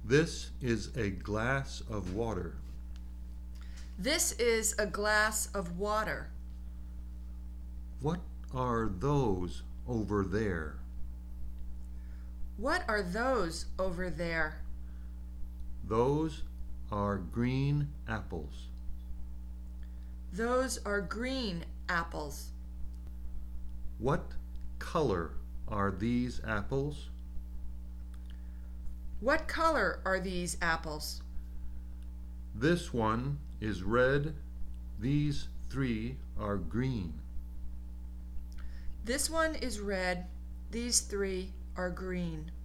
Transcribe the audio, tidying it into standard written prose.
This is a glass of water. This is a glass of water. What are those over there? What are those over there? Those are green apples. Those are green apples. What color are these apples? What color are these apples? This one is red. These three are green. This one is red. These three are green.